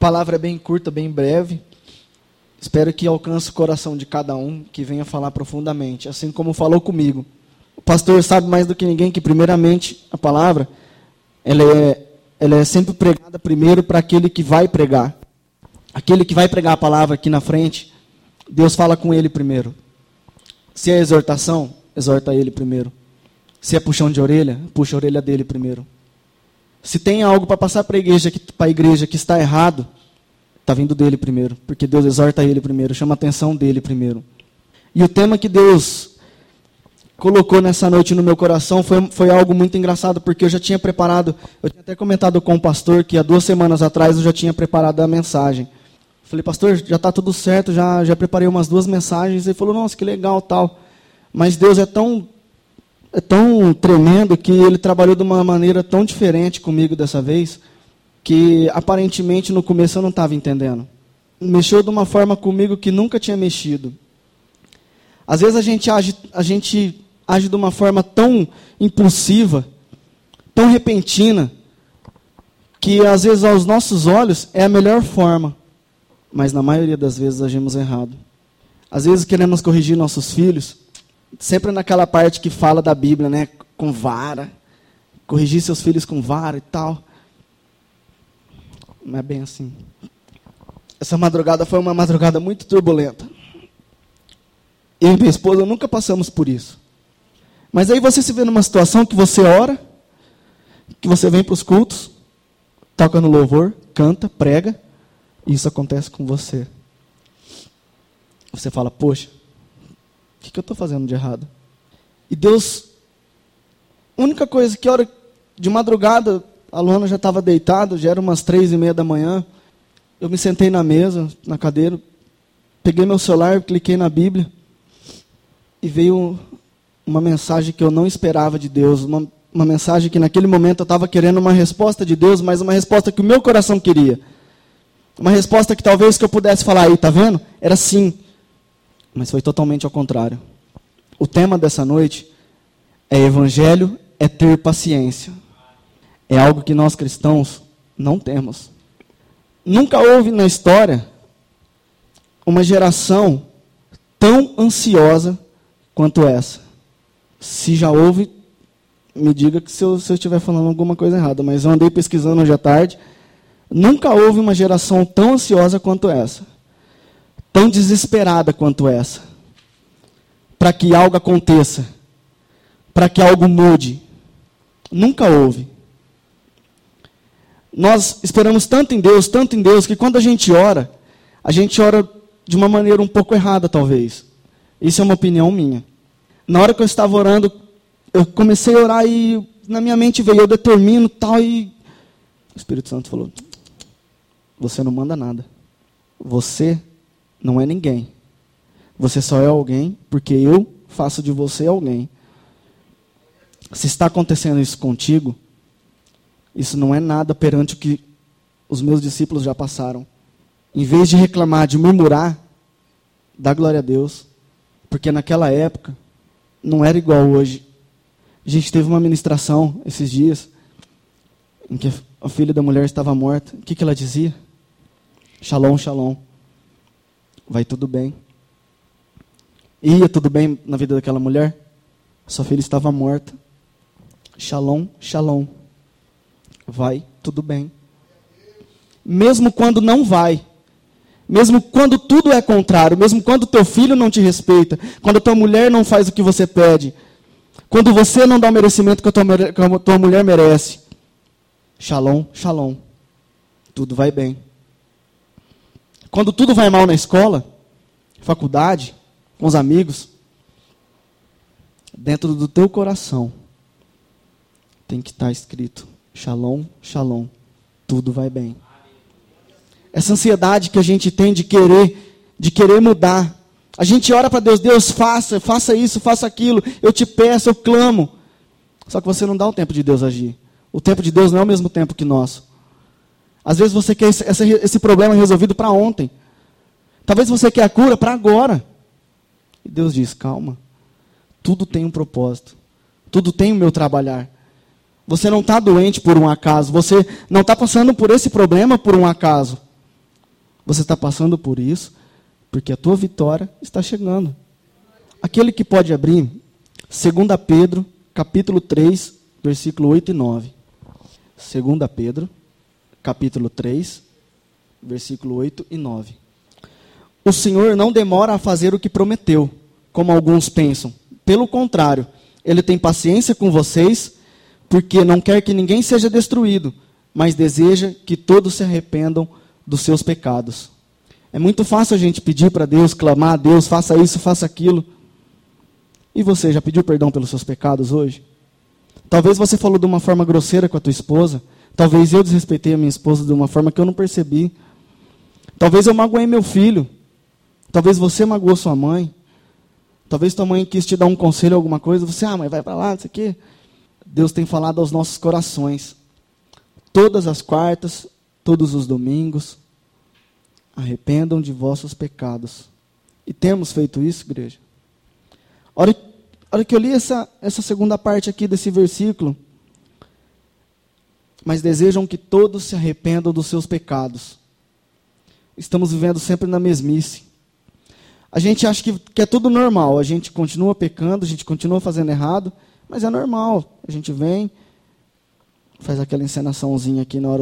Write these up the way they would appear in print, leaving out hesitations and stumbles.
palavra é bem curta, bem breve. Espero que alcance o coração de cada um, que venha falar profundamente, assim como falou comigo. O pastor sabe mais do que ninguém que, primeiramente, a palavra, ela é sempre pregada primeiro para aquele que vai pregar. Aquele que vai pregar a palavra aqui na frente, Deus fala com ele primeiro. Se é exortação, exorta ele primeiro. Se é puxão de orelha, puxa a orelha dele primeiro. Se tem algo para passar para a igreja que está errado, está vindo dele primeiro, porque Deus exorta ele primeiro, chama a atenção dele primeiro. E o tema que Deus colocou nessa noite no meu coração foi algo muito engraçado, porque eu já tinha preparado, eu tinha até comentado com o pastor que há 2 semanas atrás eu já tinha preparado a mensagem. Falei, pastor, já está tudo certo, já preparei umas 2 mensagens. Ele falou, nossa, que legal, tal. Mas Deus é tão tremendo que Ele trabalhou de uma maneira tão diferente comigo dessa vez, que aparentemente no começo eu não estava entendendo. Mexeu de uma forma comigo que nunca tinha mexido. Às vezes a gente age de uma forma tão impulsiva, tão repentina, que às vezes aos nossos olhos é a melhor forma. Mas na maioria das vezes agimos errado. Às vezes queremos corrigir nossos filhos, sempre naquela parte que fala da Bíblia, né? Com vara. Corrigir seus filhos com vara e tal. Não é bem assim. Essa madrugada foi uma madrugada muito turbulenta. Eu e minha esposa nunca passamos por isso. Mas aí você se vê numa situação que você ora, que você vem para os cultos, toca no louvor, canta, prega, e isso acontece com você. Você fala, poxa, o que eu estou fazendo de errado? E Deus, a única coisa que hora de madrugada, a Luana já estava deitada, já era umas 3:30 da manhã, eu me sentei na mesa, na cadeira, peguei meu celular, cliquei na Bíblia, e veio uma mensagem que eu não esperava de Deus, uma mensagem que naquele momento eu estava querendo uma resposta de Deus, mas uma resposta que o meu coração queria. Uma resposta que talvez que eu pudesse falar aí, tá vendo? Era sim. Mas foi totalmente ao contrário. O tema dessa noite é Evangelho é ter paciência. É algo que nós cristãos não temos. Nunca houve na história uma geração tão ansiosa quanto essa. Se já houve, me diga que se eu estiver falando alguma coisa errada, mas eu andei pesquisando hoje à tarde. Nunca houve uma geração tão ansiosa quanto essa. Tão desesperada quanto essa. Para que algo aconteça. Para que algo mude. Nunca houve. Nós esperamos tanto em Deus, que quando a gente ora de uma maneira um pouco errada, talvez. Isso é uma opinião minha. Na hora que eu estava orando, eu comecei a orar e na minha mente veio, eu determino tal, e o Espírito Santo falou, você não manda nada. Você não é ninguém. Você só é alguém porque eu faço de você alguém. Se está acontecendo isso contigo, isso não é nada perante o que os meus discípulos já passaram. Em vez de reclamar, de murmurar, dá glória a Deus. Porque naquela época, não era igual hoje. A gente teve uma ministração esses dias, em que a filha da mulher estava morta. O que ela dizia? Shalom, shalom. Vai tudo bem. Ia tudo bem na vida daquela mulher? Sua filha estava morta. Shalom, shalom. Vai tudo bem. Mesmo quando não vai. Mesmo quando tudo é contrário. Mesmo quando teu filho não te respeita. Quando tua mulher não faz o que você pede. Quando você não dá o merecimento que a tua mulher merece. Shalom, shalom. Tudo vai bem. Quando tudo vai mal na escola, faculdade, com os amigos, dentro do teu coração, tem que estar escrito, shalom, shalom, tudo vai bem. Essa ansiedade que a gente tem de querer mudar. A gente ora para Deus, Deus faça isso, faça aquilo, eu te peço, eu clamo. Só que você não dá o tempo de Deus agir. O tempo de Deus não é o mesmo tempo que nosso. Às vezes você quer esse problema resolvido para ontem. Talvez você quer a cura para agora. E Deus diz, calma. Tudo tem um propósito. Tudo tem o meu trabalhar. Você não está doente por um acaso. Você não está passando por esse problema por um acaso. Você está passando por isso porque a tua vitória está chegando. Aquele que pode abrir, 2 Pedro, capítulo 3, versículo 8 e 9. 2 Pedro, capítulo 3, versículo 8 e 9. O Senhor não demora a fazer o que prometeu, como alguns pensam. Pelo contrário, Ele tem paciência com vocês, porque não quer que ninguém seja destruído, mas deseja que todos se arrependam dos seus pecados. É muito fácil a gente pedir para Deus, clamar a Deus, faça isso, faça aquilo. E você, já pediu perdão pelos seus pecados hoje? Talvez você falou de uma forma grosseira com a tua esposa. Talvez eu desrespeitei a minha esposa de uma forma que eu não percebi. Talvez eu magoei meu filho. Talvez você magoou sua mãe. Talvez tua mãe quis te dar um conselho, alguma coisa. Você, mãe, vai para lá, não sei o quê. Deus tem falado aos nossos corações. Todas as quartas, todos os domingos. Arrependam de vossos pecados. E temos feito isso, igreja? A hora que eu li essa segunda parte aqui desse versículo, mas desejam que todos se arrependam dos seus pecados. Estamos vivendo sempre na mesmice. A gente acha que é tudo normal, a gente continua pecando, a gente continua fazendo errado, mas é normal. A gente vem, faz aquela encenaçãozinha aqui na hora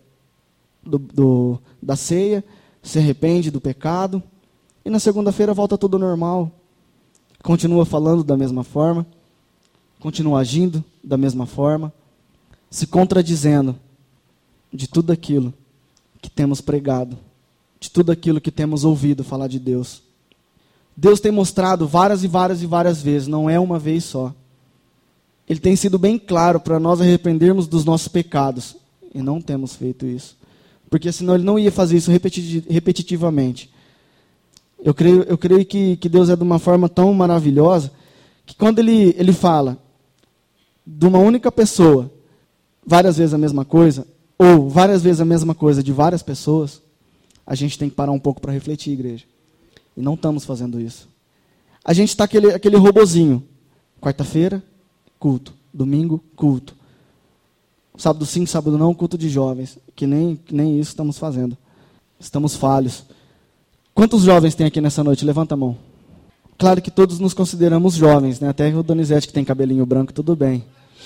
da ceia, se arrepende do pecado, e na segunda-feira volta tudo normal. Continua falando da mesma forma, continua agindo da mesma forma, se contradizendo de tudo aquilo que temos pregado, de tudo aquilo que temos ouvido falar de Deus. Deus tem mostrado várias e várias e várias vezes, não é uma vez só. Ele tem sido bem claro para nós arrependermos dos nossos pecados, e não temos feito isso. Porque senão Ele não ia fazer isso repetitivamente. Eu creio que Deus é de uma forma tão maravilhosa, que quando Ele fala de uma única pessoa, várias vezes a mesma coisa, ou várias vezes a mesma coisa de várias pessoas, a gente tem que parar um pouco para refletir, igreja. E não estamos fazendo isso. A gente está aquele robozinho. Quarta-feira, culto. Domingo, culto. Sábado sim, sábado não, culto de jovens. Que nem isso estamos fazendo. Estamos falhos. Quantos jovens tem aqui nessa noite? Levanta a mão. Claro que todos nos consideramos jovens, né? Até o Donizete que tem cabelinho branco, tudo bem.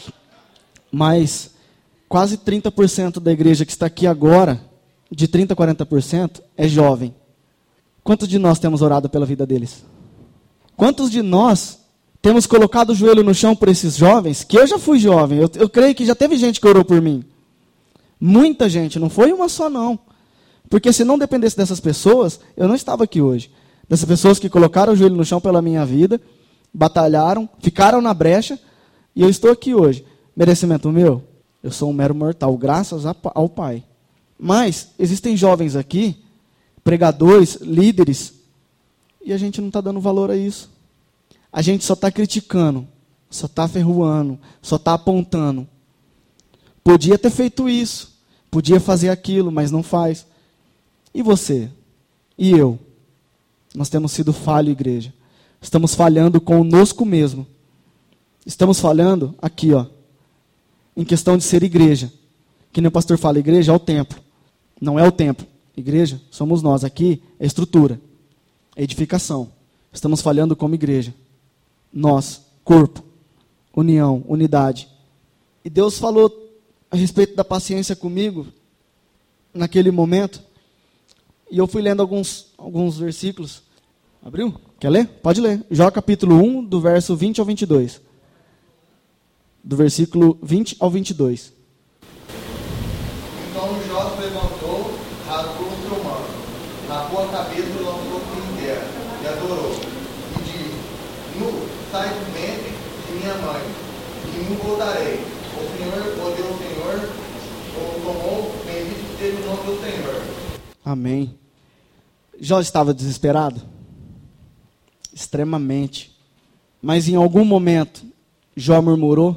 Mas quase 30% da igreja que está aqui agora, de 30% a 40%, é jovem. Quantos de nós temos orado pela vida deles? Quantos de nós temos colocado o joelho no chão por esses jovens? Que eu já fui jovem, eu creio que já teve gente que orou por mim. Muita gente, não foi uma só não. Porque se não dependesse dessas pessoas, eu não estava aqui hoje. Dessas pessoas que colocaram o joelho no chão pela minha vida, batalharam, ficaram na brecha, e eu estou aqui hoje. Merecimento meu? Eu sou um mero mortal, graças ao Pai. Mas existem jovens aqui, pregadores, líderes, e a gente não está dando valor a isso. A gente só está criticando, só está ferroando, só está apontando. Podia ter feito isso, podia fazer aquilo, mas não faz. E você? E eu? Nós temos sido falho, igreja. Estamos falhando conosco mesmo. Estamos falhando aqui, em questão de ser igreja. Que nem o pastor fala, igreja é o templo. Não é o templo. Igreja somos nós. Aqui é estrutura, é edificação. Estamos falhando como igreja. Nós, corpo, união, unidade. E Deus falou a respeito da paciência comigo naquele momento. E eu fui lendo alguns versículos. Abriu? Quer ler? Pode ler. Jó capítulo 1, do verso 20 ao 22. Do versículo 20 ao 22. Então Jó se levantou, rasgou o seu manto, lavou a cabeça e lançou-se em terra, e adorou. E disse: Nu, sai do ventre de minha mãe, e nu voltarei. O Senhor, o Deus Senhor, o tomou, bendito seja o nome do Senhor. Amém. Jó estava desesperado? Extremamente. Mas em algum momento, Jó murmurou?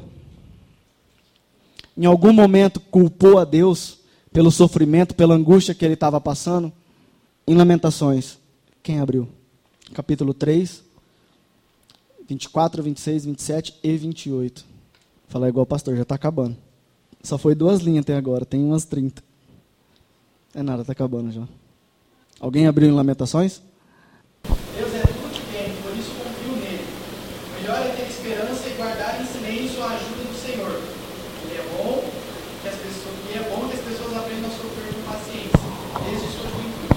Em algum momento culpou a Deus pelo sofrimento, pela angústia que ele estava passando? Em Lamentações, quem abriu? Capítulo 3, 24, 26, 27 e 28. Falar igual o pastor, já está acabando. Só foi 2 linhas até agora, tem umas 30. É nada, está acabando já. Alguém abriu em Lamentações? Deus é tudo que tem, por isso confio nele. Melhor é ter esperança e guardar em silêncio a ajuda do Senhor. E é bom que as pessoas aprendam a sofrer com paciência, desde sua juventude.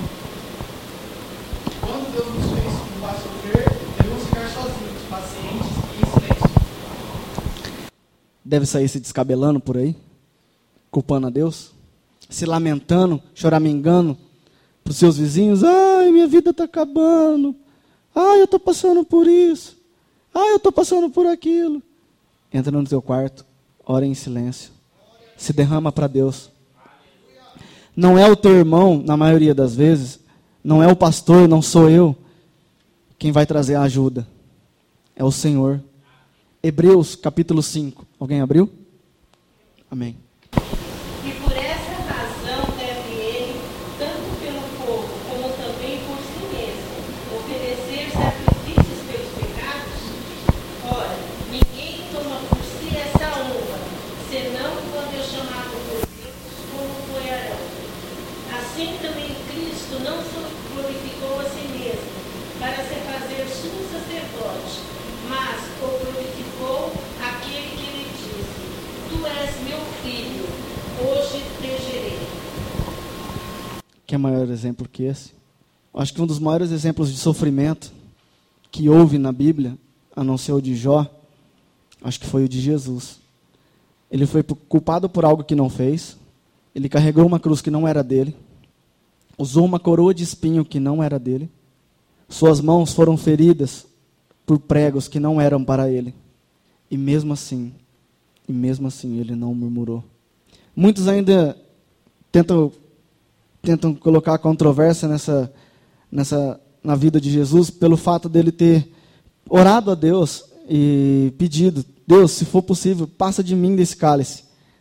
Quando Deus nos fez para sofrer, devemos ficar sozinhos, pacientes e em silêncio. Deve sair se descabelando por aí, culpando a Deus, se lamentando, choramingando para os seus vizinhos. Ai, minha vida está acabando. Ai, eu estou passando por isso. Ai, eu estou passando por aquilo. Entra no teu quarto, ora em silêncio, se derrama para Deus. Não é o teu irmão, na maioria das vezes, não é o pastor, não sou eu, quem vai trazer a ajuda. É o Senhor. Hebreus capítulo 5. Alguém abriu? Amém. E por essa razão deve ele, tanto pelo povo como também por si mesmo, oferecer sacrifícios pelos pecados? Ora, ninguém toma por si essa honra, senão quando é chamado por Deus, como foi Arão. Assim também Cristo não se glorificou a si mesmo, para se fazer sumo sacerdote, mas o glorificou aquele que lhe disse: Tu és meu filho, hoje te gerei. Quer maior exemplo que esse? Acho que um dos maiores exemplos de sofrimento que houve na Bíblia, a não ser o de Jó, acho que foi o de Jesus. Ele foi culpado por algo que não fez, ele carregou uma cruz que não era dele, usou uma coroa de espinho que não era dele, suas mãos foram feridas por pregos que não eram para ele. E mesmo assim ele não murmurou. Muitos ainda tentam colocar controvérsia na vida de Jesus pelo fato dele ter orado a Deus e pedido: Deus, se for possível, passa de mim desse cálice.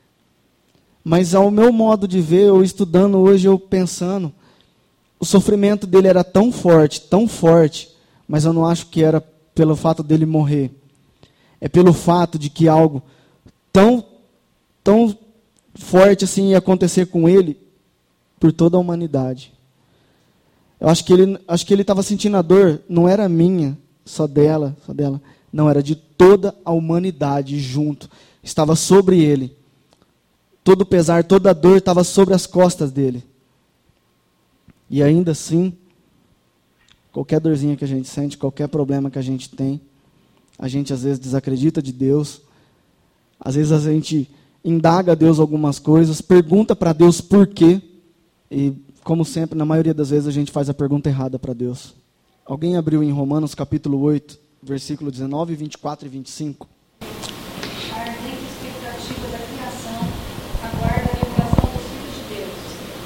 Mas ao meu modo de ver, eu estudando hoje, eu pensando, o sofrimento dele era tão forte, mas eu não acho que era pelo fato dele morrer. É pelo fato de que algo tão forte assim ia acontecer com ele por toda a humanidade. Eu acho que ele estava sentindo a dor, não era minha, só dela, não, era de toda a humanidade junto. Estava sobre ele. Todo o pesar, toda a dor estava sobre as costas dele. E ainda assim, qualquer dorzinha que a gente sente, qualquer problema que a gente tem, a gente às vezes desacredita de Deus, às vezes a gente indaga a Deus algumas coisas, pergunta para Deus por quê, e como sempre, na maioria das vezes a gente faz a pergunta errada para Deus. Alguém abriu em Romanos capítulo 8, versículo 19, 24 e 25? A ardente expectativa da criação aguarda a revelação dos filhos de Deus.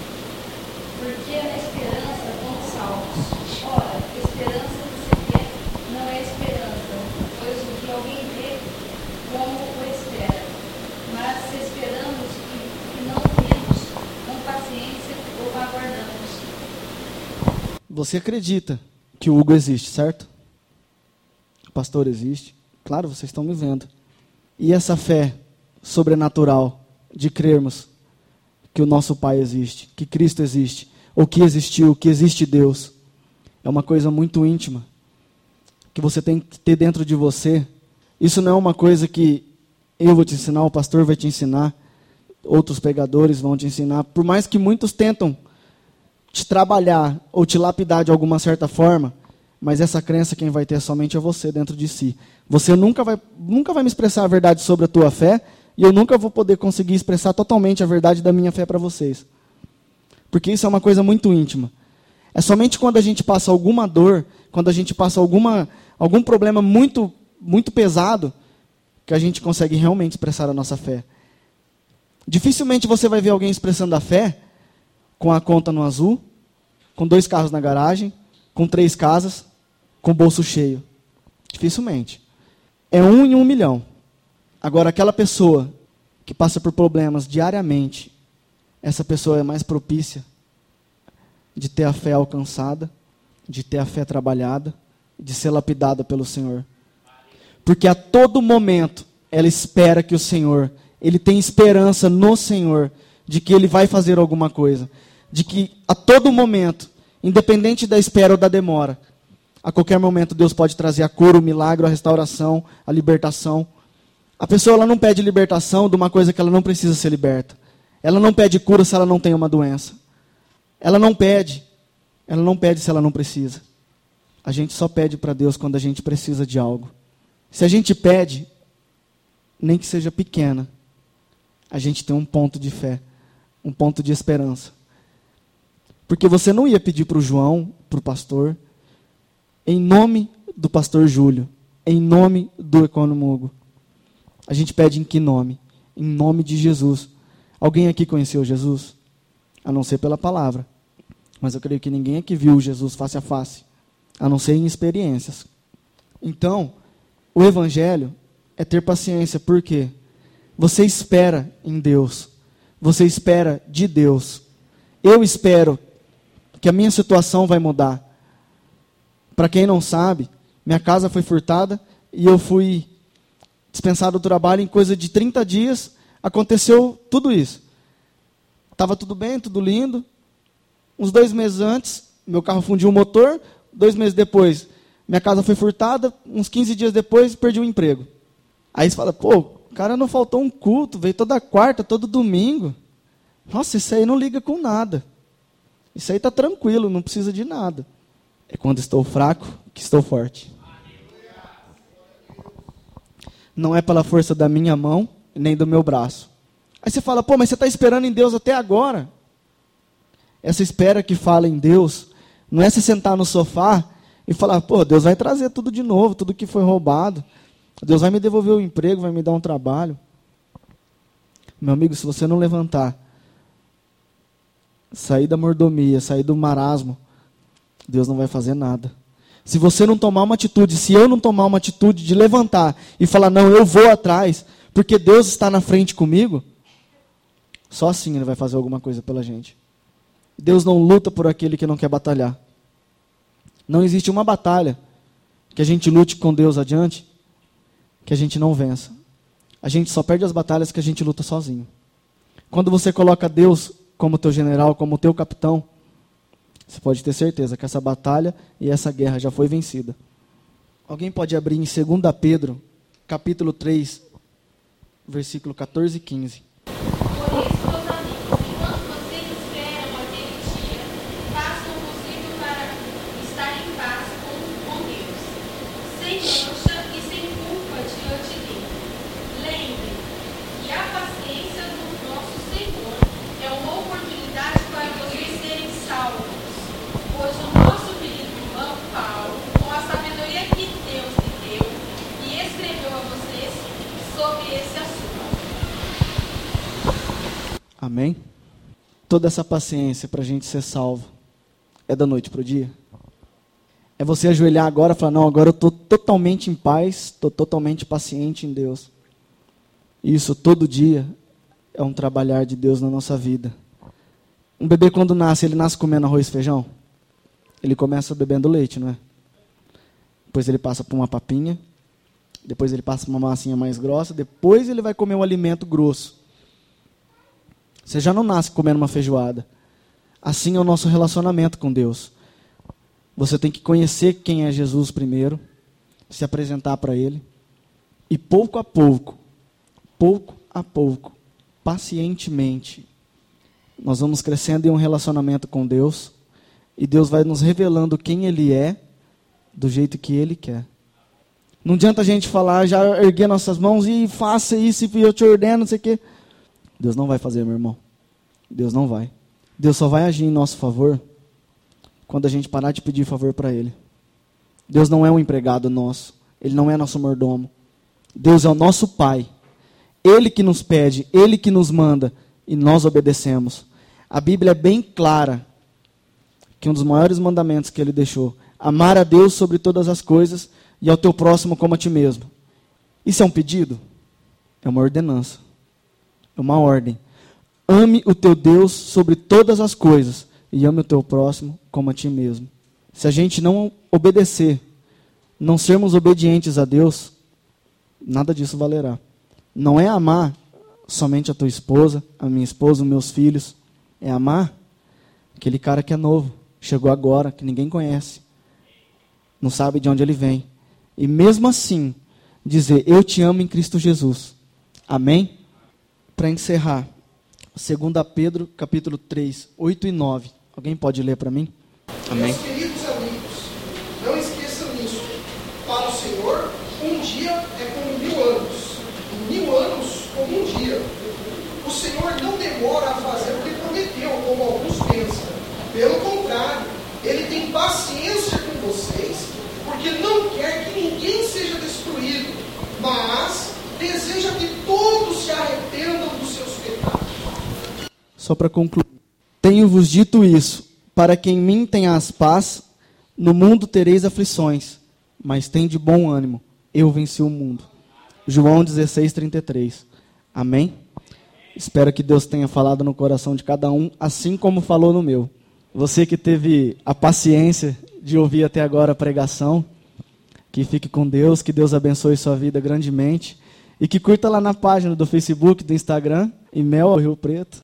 Porque é na esperança fomos salvos. Ora, esperança que se quer não é esperança, pois o que alguém vê, como o espera. Mas se esperamos que não vemos, com paciência o aguardamos. Você acredita que o Hugo existe, certo? O pastor existe. Claro, vocês estão me vendo. E essa fé sobrenatural de crermos que o nosso Pai existe, que Cristo existe, ou que existiu, que existe Deus, é uma coisa muito íntima, que você tem que ter dentro de você. Isso não é uma coisa que eu vou te ensinar, o pastor vai te ensinar, outros pregadores vão te ensinar. Por mais que muitos tentam te trabalhar ou te lapidar de alguma certa forma, mas essa crença quem vai ter somente é você dentro de si. Você nunca vai me expressar a verdade sobre a tua fé, e eu nunca vou poder conseguir expressar totalmente a verdade da minha fé para vocês. Porque isso é uma coisa muito íntima. É somente quando a gente passa alguma dor, quando a gente passa algum problema muito, muito pesado, que a gente consegue realmente expressar a nossa fé. Dificilmente você vai ver alguém expressando a fé com a conta no azul, com 2 carros na garagem, com 3 casas, com o bolso cheio. Dificilmente. É 1 em 1 milhão. Agora, aquela pessoa que passa por problemas diariamente, essa pessoa é mais propícia de ter a fé alcançada, de ter a fé trabalhada, de ser lapidada pelo Senhor. Porque a todo momento ela espera que o Senhor, ele tem esperança no Senhor, de que ele vai fazer alguma coisa. De que a todo momento Independente da espera ou da demora, a qualquer momento Deus pode trazer a cura, o milagre, a restauração, a libertação. A pessoa ela não pede libertação de uma coisa que ela não precisa ser liberta. Ela não pede cura se ela não tem uma doença. Ela não pede se ela não precisa. A gente só pede para Deus quando a gente precisa de algo. Se a gente pede, nem que seja pequena, a gente tem um ponto de fé, um ponto de esperança. Porque você não ia pedir para o João, para o pastor, em nome do pastor Júlio, em nome do Econômico Hugo. A gente pede em que nome? Em nome de Jesus. Alguém aqui conheceu Jesus? A não ser pela palavra. Mas eu creio que ninguém aqui viu Jesus face a face, a não ser em experiências. Então, o Evangelho é ter paciência. Por quê? Você espera em Deus. Você espera de Deus. Eu espero que a minha situação vai mudar. Para quem não sabe, minha casa foi furtada e eu fui dispensado do trabalho em coisa de 30 dias. Aconteceu tudo isso. Estava tudo bem, tudo lindo. Uns 2 meses antes, meu carro fundiu o motor. 2 meses depois, minha casa foi furtada. Uns 15 dias depois, perdi o emprego. Aí você fala, pô, o cara não faltou um culto, veio toda quarta, todo domingo. Nossa, isso aí não liga com nada. Isso aí está tranquilo, não precisa de nada. É quando estou fraco que estou forte. Não é pela força da minha mão, nem do meu braço. Aí você fala, pô, mas você está esperando em Deus até agora? Essa espera que fala em Deus, não é se sentar no sofá e falar, pô, Deus vai trazer tudo de novo, tudo que foi roubado. Deus vai me devolver o emprego, vai me dar um trabalho. Meu amigo, se você não levantar, sair da mordomia, sair do marasmo, Deus não vai fazer nada. Se você não tomar uma atitude, se eu não tomar uma atitude de levantar e falar, não, eu vou atrás, porque Deus está na frente comigo, só assim Ele vai fazer alguma coisa pela gente. Deus não luta por aquele que não quer batalhar. Não existe uma batalha que a gente lute com Deus adiante, que a gente não vença. A gente só perde as batalhas que a gente luta sozinho. Quando você coloca Deus como teu general, como teu capitão, você pode ter certeza que essa batalha e essa guerra já foi vencida. Alguém pode abrir em 2 Pedro, capítulo 3, versículo 14 e 15. Por isso, meus amigos, enquanto vocês esperam aquele dia, façam o possível para estar em paz com Deus, sem mancha e sem culpa diante dele. Lembrem que a paciência do nosso Senhor é uma oportunidade para vocês serem salvos. Pois o nosso querido irmão Paulo, com a sabedoria que Deus lhe deu, e escreveu a vocês sobre esse assunto. Amém? Toda essa paciência para a gente ser salvo é da noite para o dia? É você ajoelhar agora e falar, não, agora eu estou totalmente em paz, estou totalmente paciente em Deus. Isso todo dia é um trabalhar de Deus na nossa vida. Um bebê quando nasce, ele nasce comendo arroz e feijão? Ele começa bebendo leite, não é? Depois ele passa por uma papinha, depois ele passa por uma massinha mais grossa, depois ele vai comer um alimento grosso. Você já não nasce comendo uma feijoada. Assim é o nosso relacionamento com Deus. Você tem que conhecer quem é Jesus primeiro, se apresentar para Ele, e pouco a pouco, pacientemente, nós vamos crescendo em um relacionamento com Deus, e Deus vai nos revelando quem Ele é, do jeito que Ele quer. Não adianta a gente falar, já erguer nossas mãos e faça isso, e eu te ordeno, não sei o quê. Deus não vai fazer, meu irmão. Deus não vai. Deus só vai agir em nosso favor quando a gente parar de pedir favor para Ele. Deus não é um empregado nosso. Ele não é nosso mordomo. Deus é o nosso Pai. Ele que nos pede, Ele que nos manda, e nós obedecemos. A Bíblia é bem clara que um dos maiores mandamentos que Ele deixou, amar a Deus sobre todas as coisas e ao teu próximo como a ti mesmo. Isso é um pedido? É uma ordenança. É uma ordem. Ame o teu Deus sobre todas as coisas e ame o teu próximo como a ti mesmo. Se a gente não obedecer, não sermos obedientes a Deus, nada disso valerá. Não é amar somente a tua esposa, a minha esposa, os meus filhos. É amar aquele cara que é novo, chegou agora, que ninguém conhece, não sabe de onde ele vem. E mesmo assim, dizer, eu te amo em Cristo Jesus. Amém? Para encerrar, 2 Pedro, capítulo 3, 8 e 9. Alguém pode ler para mim? Amém. Meus queridos amigos, não esqueçam disso. Para o Senhor, um dia é como 1000 anos, e 1000 anos como um dia. O Senhor não demora a fazer o que prometeu, como alguns pensam. Pelo contrário, Ele tem paciência com vocês, porque não quer que ninguém seja destruído, mas deseja que todos se arrependam dos seus pecados. Só para concluir. Tenho-vos dito isso, para que em mim tenhas paz, no mundo tereis aflições, mas tende bom ânimo, eu venci o mundo. João 16:33. Amém? Espero que Deus tenha falado no coração de cada um, assim como falou no meu. Você que teve a paciência de ouvir até agora a pregação, que fique com Deus, que Deus abençoe sua vida grandemente, e que curta lá na página do Facebook, do Instagram, Imel Rio Preto.